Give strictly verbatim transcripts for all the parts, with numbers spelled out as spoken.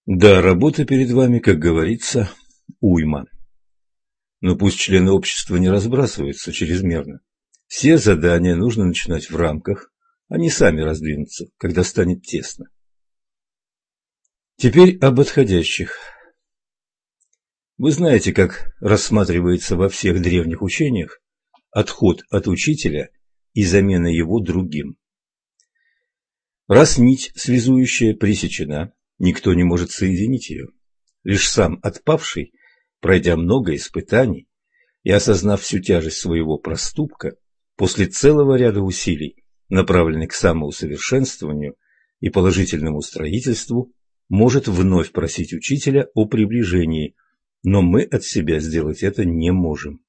Да, работа перед вами, как говорится, уйма. Но пусть члены общества не разбрасываются чрезмерно. Все задания нужно начинать в рамках, они сами раздвинутся, когда станет тесно. Теперь об отходящих. Вы знаете, как рассматривается во всех древних учениях отход от учителя и замена его другим. Раз нить связующая пресечена, никто не может соединить ее. Лишь сам отпавший, пройдя много испытаний и осознав всю тяжесть своего проступка, после целого ряда усилий, направленных к самоусовершенствованию и положительному строительству, может вновь просить учителя о приближении, но мы от себя сделать это не можем.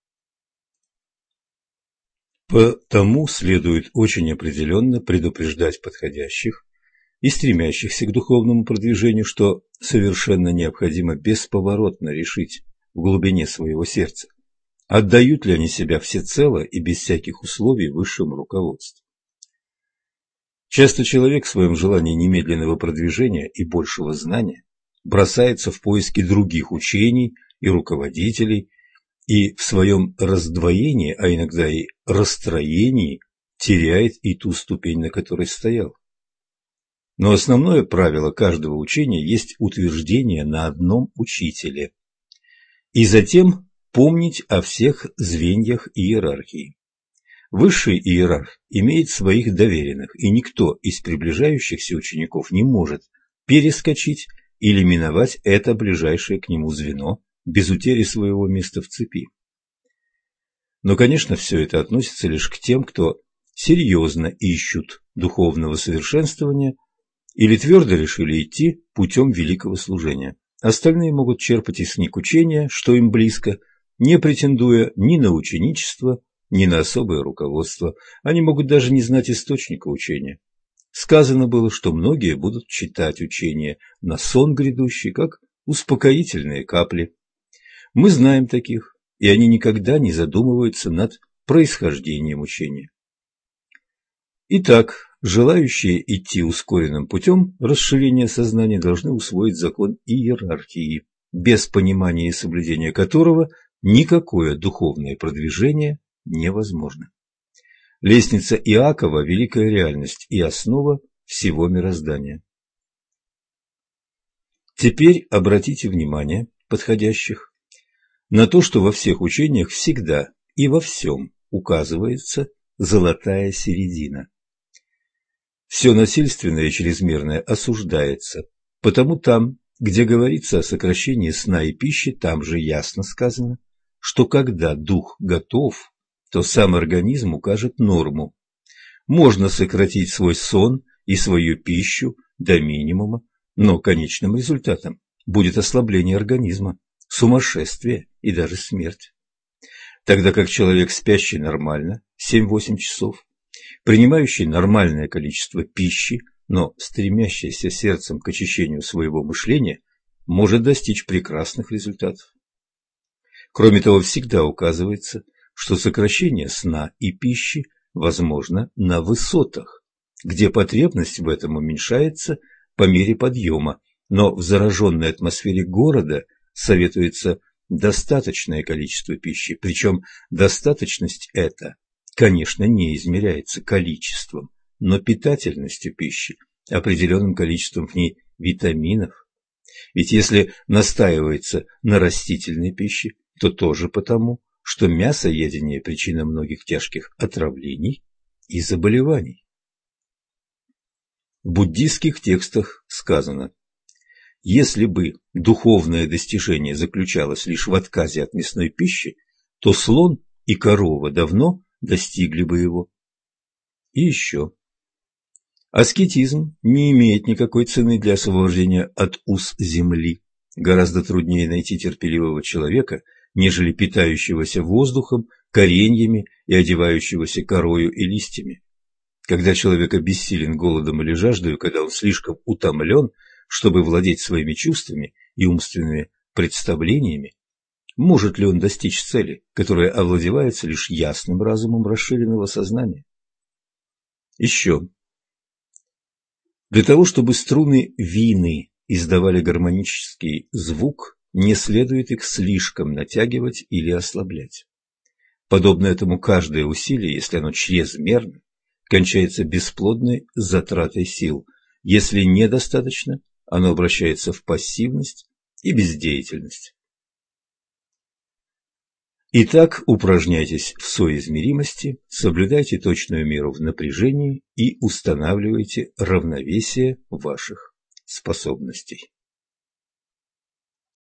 Потому следует очень определенно предупреждать подходящих и стремящихся к духовному продвижению, что совершенно необходимо бесповоротно решить в глубине своего сердца, отдают ли они себя всецело и без всяких условий высшему руководству. Часто человек в своем желании немедленного продвижения и большего знания бросается в поиски других учений и руководителей, и в своем раздвоении, а иногда и расстроении, теряет и ту ступень, на которой стоял. Но основное правило каждого учения есть утверждение на одном учителе, и затем помнить о всех звеньях иерархии. Высший иерарх имеет своих доверенных, и никто из приближающихся учеников не может перескочить или миновать это ближайшее к нему звено без утери своего места в цепи. Но, конечно, все это относится лишь к тем, кто серьезно ищут духовного совершенствования или твердо решили идти путем великого служения. Остальные могут черпать из книг учения, что им близко, не претендуя ни на ученичество, ни на особое руководство. Они могут даже не знать источника учения. Сказано было, что многие будут читать учение на сон грядущий, как успокоительные капли. Мы знаем таких, и они никогда не задумываются над происхождением учения. Итак, желающие идти ускоренным путем расширения сознания должны усвоить закон иерархии, без понимания и соблюдения которого никакое духовное продвижение невозможно. Лестница Иакова – великая реальность и основа всего мироздания. Теперь обратите внимание подходящих на то, что во всех учениях всегда и во всем указывается золотая середина. Все насильственное и чрезмерное осуждается, потому там, где говорится о сокращении сна и пищи, там же ясно сказано, что когда дух готов, то сам организм укажет норму. Можно сократить свой сон и свою пищу до минимума, но конечным результатом будет ослабление организма, сумасшествие и даже смерть. Тогда как человек, спящий нормально семь-восемь часов, принимающий нормальное количество пищи, но стремящийся сердцем к очищению своего мышления, может достичь прекрасных результатов. Кроме того, всегда указывается, что сокращение сна и пищи возможно на высотах, где потребность в этом уменьшается по мере подъема, но в зараженной атмосфере города советуется достаточное количество пищи, причем достаточность эта, конечно, не измеряется количеством, но питательностью пищи, определенным количеством в ней витаминов. Ведь если настаивается на растительной пище, то тоже потому, что мясоедение – причина многих тяжких отравлений и заболеваний. В буддийских текстах сказано: если бы духовное достижение заключалось лишь в отказе от мясной пищи, то слон и корова давно достигли бы его. И еще. Аскетизм не имеет никакой цены для освобождения от уз земли. Гораздо труднее найти терпеливого человека, нежели питающегося воздухом, кореньями и одевающегося корою и листьями. Когда человек обессилен голодом или жаждой, когда он слишком утомлен, чтобы владеть своими чувствами и умственными представлениями, может ли он достичь цели, которая овладевается лишь ясным разумом расширенного сознания? Еще. Для того, чтобы струны вины издавали гармонический звук, не следует их слишком натягивать или ослаблять. Подобно этому каждое усилие, если оно чрезмерно, кончается бесплодной затратой сил. Если недостаточно, оно обращается в пассивность и бездеятельность. Итак, упражняйтесь в соизмеримости, соблюдайте точную меру в напряжении и устанавливайте равновесие ваших способностей.